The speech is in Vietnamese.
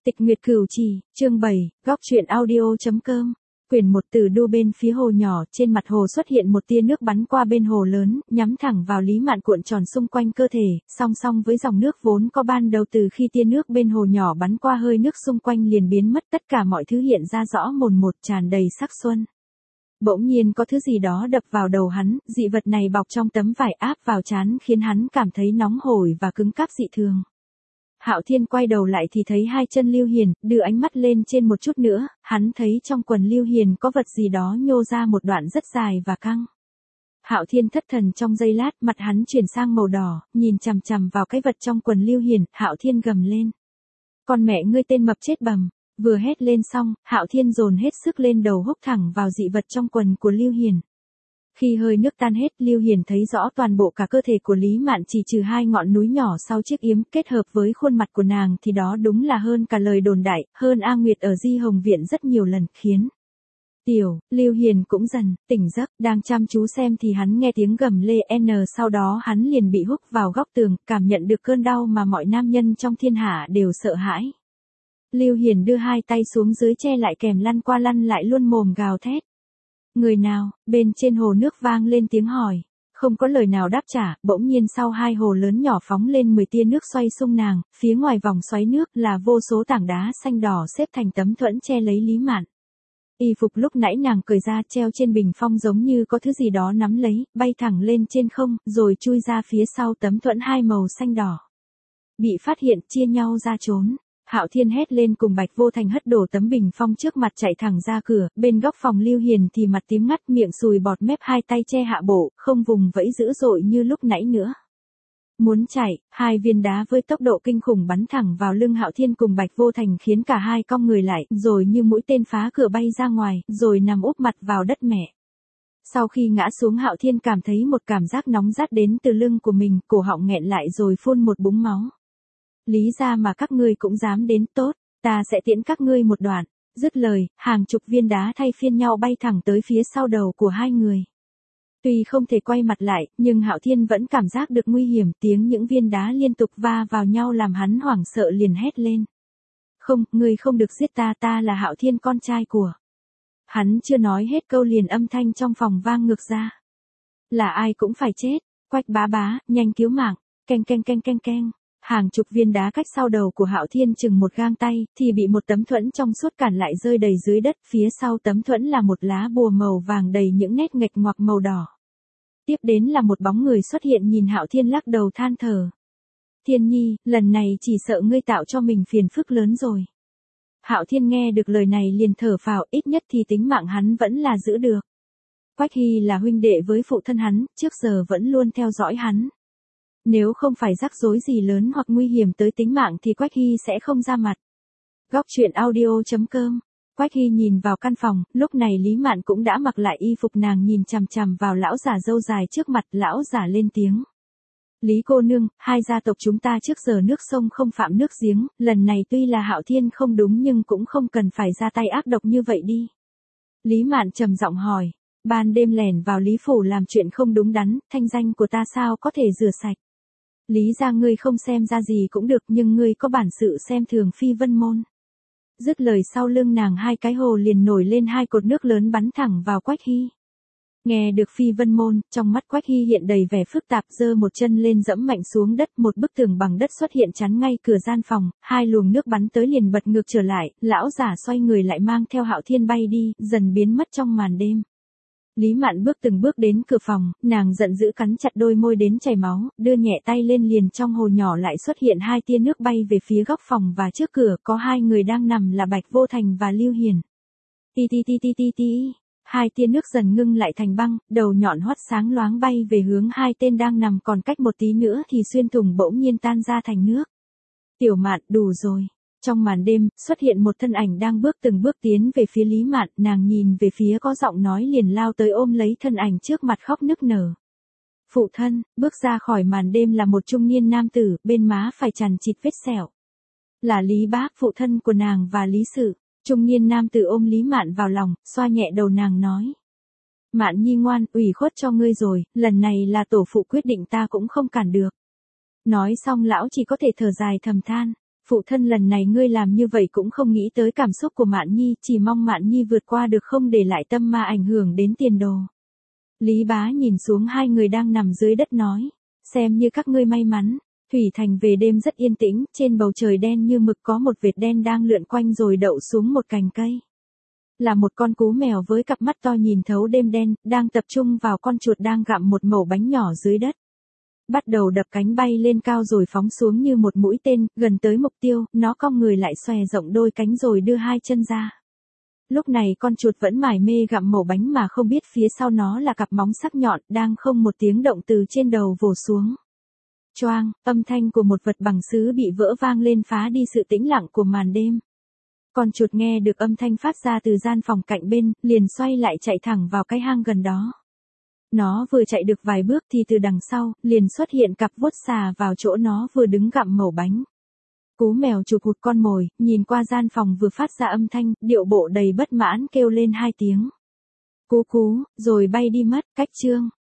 Tịch Nguyệt Cửu Trì, chương 7, góc truyện audio.com. Quyển 1. Từ đu bên phía hồ nhỏ, trên mặt hồ xuất hiện một tia nước bắn qua bên hồ lớn, nhắm thẳng vào Lý Mạn cuộn tròn xung quanh cơ thể, song song với dòng nước vốn có ban đầu. Từ khi tia nước bên hồ nhỏ bắn qua, hơi nước xung quanh liền biến mất, tất cả mọi thứ hiện ra rõ mồn một, tràn đầy sắc xuân. Bỗng nhiên có thứ gì đó đập vào đầu hắn, dị vật này bọc trong tấm vải áp vào trán khiến hắn cảm thấy nóng hổi và cứng cáp dị thường. Hạo Thiên quay đầu lại thì thấy hai chân Lưu Hiền, đưa ánh mắt lên trên một chút nữa, hắn thấy trong quần Lưu Hiền có vật gì đó nhô ra một đoạn rất dài và căng. Hạo Thiên thất thần trong giây lát, mặt hắn chuyển sang màu đỏ, nhìn chằm chằm vào cái vật trong quần Lưu Hiền, Hạo Thiên gầm lên. Con mẹ ngươi tên mập chết bầm! Vừa hét lên xong, Hạo Thiên dồn hết sức lên đầu húc thẳng vào dị vật trong quần của Lưu Hiền. Khi hơi nước tan hết, Lưu Hiền thấy rõ toàn bộ cả cơ thể của Lý Mạn, chỉ trừ hai ngọn núi nhỏ sau chiếc yếm, kết hợp với khuôn mặt của nàng thì đó đúng là hơn cả lời đồn đại, hơn A Nguyệt ở Di Hồng Viện rất nhiều lần, khiến Lưu Hiền cũng dần tỉnh giấc, đang chăm chú xem thì hắn nghe tiếng gầm lê N, sau đó hắn liền bị húc vào góc tường, cảm nhận được cơn đau mà mọi nam nhân trong thiên hạ đều sợ hãi. Lưu Hiền đưa hai tay xuống dưới che lại, kèm lăn qua lăn lại luôn mồm gào thét. Người nào? Bên trên hồ nước vang lên tiếng hỏi. Không có lời nào đáp trả, bỗng nhiên sau hai hồ lớn nhỏ phóng lên 10 tia nước xoay xung nàng, phía ngoài vòng xoáy nước là vô số tảng đá xanh đỏ xếp thành tấm thuẫn che lấy Lý Mạn. Y phục lúc nãy nàng cởi ra treo trên bình phong giống như có thứ gì đó nắm lấy, bay thẳng lên trên không, rồi chui ra phía sau tấm thuẫn hai màu xanh đỏ. Bị phát hiện, chia nhau ra trốn. Hạo Thiên hét lên cùng Bạch Vô Thành hất đổ tấm bình phong trước mặt chạy thẳng ra cửa, bên góc phòng Lưu Hiền thì mặt tím ngắt, miệng sùi bọt mép, hai tay che hạ bộ, không vùng vẫy dữ dội như lúc nãy nữa. Muốn chạy, hai viên đá với tốc độ kinh khủng bắn thẳng vào lưng Hạo Thiên cùng Bạch Vô Thành khiến cả hai cong người lại, rồi như mũi tên phá cửa bay ra ngoài, rồi nằm úp mặt vào đất mẹ. Sau khi ngã xuống, Hạo Thiên cảm thấy một cảm giác nóng rát đến từ lưng của mình, cổ họng nghẹn lại rồi phun một búng máu. Lý ra mà các ngươi cũng dám đến, tốt, ta sẽ tiễn các ngươi một đoạn. Dứt lời, hàng chục viên đá thay phiên nhau bay thẳng tới phía sau đầu của hai người. Tuy không thể quay mặt lại, nhưng Hạo Thiên vẫn cảm giác được nguy hiểm, tiếng những viên đá liên tục va vào nhau làm hắn hoảng sợ, liền hét lên. Không, ngươi không được giết ta, ta là Hạo Thiên, con trai của. Hắn chưa nói hết câu liền âm thanh trong phòng vang ngược ra. Là ai cũng phải chết, Quách bá bá, nhanh cứu mạng, keng keng keng keng keng. Hàng chục viên đá cách sau đầu của Hạo Thiên chừng một gang tay, thì bị một tấm thuẫn trong suốt cản lại, rơi đầy dưới đất, phía sau tấm thuẫn là một lá bùa màu vàng đầy những nét nghịch ngoạc màu đỏ. Tiếp đến là một bóng người xuất hiện, nhìn Hạo Thiên lắc đầu than thở. Thiên Nhi, lần này chỉ sợ ngươi tạo cho mình phiền phức lớn rồi. Hạo Thiên nghe được lời này liền thở phào, ít nhất thì tính mạng hắn vẫn là giữ được. Quách Hy là huynh đệ với phụ thân hắn, trước giờ vẫn luôn theo dõi hắn. Nếu không phải rắc rối gì lớn hoặc nguy hiểm tới tính mạng thì Quách Hy sẽ không ra mặt. Góc truyện audio.com. Quách Hy nhìn vào căn phòng, lúc này Lý Mạn cũng đã mặc lại y phục, nàng nhìn chằm chằm vào lão giả râu dài trước mặt, lão giả lên tiếng. Lý cô nương, hai gia tộc chúng ta trước giờ nước sông không phạm nước giếng, lần này tuy là Hạo Thiên không đúng nhưng cũng không cần phải ra tay ác độc như vậy đi. Lý Mạn trầm giọng hỏi, ban đêm lẻn vào Lý phủ làm chuyện không đúng đắn, thanh danh của ta sao có thể rửa sạch. Lý ra ngươi không xem ra gì cũng được, nhưng ngươi có bản sự xem thường Phi Vân Môn. Dứt lời, sau lưng nàng hai cái hồ liền nổi lên hai cột nước lớn bắn thẳng vào Quách Hy. Nghe được Phi Vân Môn, trong mắt Quách Hy hiện đầy vẻ phức tạp, giơ một chân lên dẫm mạnh xuống đất, một bức tường bằng đất xuất hiện chắn ngay cửa gian phòng, hai luồng nước bắn tới liền bật ngược trở lại, lão giả xoay người lại mang theo Hạo Thiên bay đi, dần biến mất trong màn đêm. Lý Mạn bước từng bước đến cửa phòng, nàng giận dữ cắn chặt đôi môi đến chảy máu, đưa nhẹ tay lên, liền trong hồ nhỏ lại xuất hiện hai tia nước bay về phía góc phòng, và trước cửa có hai người đang nằm là Bạch Vô Thành và Lưu Hiền. Ti ti ti ti ti ti, hai tia nước dần ngưng lại thành băng, đầu nhọn hoắt sáng loáng bay về hướng hai tên đang nằm, còn cách một tí nữa thì xuyên thủng, bỗng nhiên tan ra thành nước. Tiểu Mạn, đủ rồi. Trong màn đêm, xuất hiện một thân ảnh đang bước từng bước tiến về phía Lý Mạn, nàng nhìn về phía có giọng nói liền lao tới ôm lấy thân ảnh trước mặt khóc nức nở. Phụ thân, bước ra khỏi màn đêm là một trung niên nam tử, bên má phải chằng chịt vết sẹo. Là Lý Bác, phụ thân của nàng và Lý Sự. Trung niên nam tử ôm Lý Mạn vào lòng, xoa nhẹ đầu nàng nói. Mạn nhi ngoan, ủy khuất cho ngươi rồi, lần này là tổ phụ quyết định, ta cũng không cản được. Nói xong lão chỉ có thể thở dài thầm than. Phụ thân lần này ngươi làm như vậy cũng không nghĩ tới cảm xúc của Mạn Nhi, chỉ mong Mạn Nhi vượt qua được không để lại tâm ma ảnh hưởng đến tiền đồ. Lý Bá nhìn xuống hai người đang nằm dưới đất nói, xem như các ngươi may mắn. Thủy Thành về đêm rất yên tĩnh, trên bầu trời đen như mực có một vệt đen đang lượn quanh rồi đậu xuống một cành cây. Là một con cú mèo với cặp mắt to nhìn thấu đêm đen, đang tập trung vào con chuột đang gặm một mẩu bánh nhỏ dưới đất. Bắt đầu đập cánh bay lên cao rồi phóng xuống như một mũi tên, gần tới mục tiêu, nó cong người lại xòe rộng đôi cánh rồi đưa hai chân ra. Lúc này con chuột vẫn mải mê gặm mẩu bánh mà không biết phía sau nó là cặp móng sắc nhọn đang không một tiếng động từ trên đầu vồ xuống. Choang, âm thanh của một vật bằng sứ bị vỡ vang lên phá đi sự tĩnh lặng của màn đêm. Con chuột nghe được âm thanh phát ra từ gian phòng cạnh bên, liền xoay lại chạy thẳng vào cái hang gần đó. Nó vừa chạy được vài bước thì từ đằng sau, liền xuất hiện cặp vuốt xà vào chỗ nó vừa đứng gặm mẩu bánh. Cú mèo chụp hụt con mồi, nhìn qua gian phòng vừa phát ra âm thanh, điệu bộ đầy bất mãn kêu lên hai tiếng. Cú cú, rồi bay đi mất, cách chương.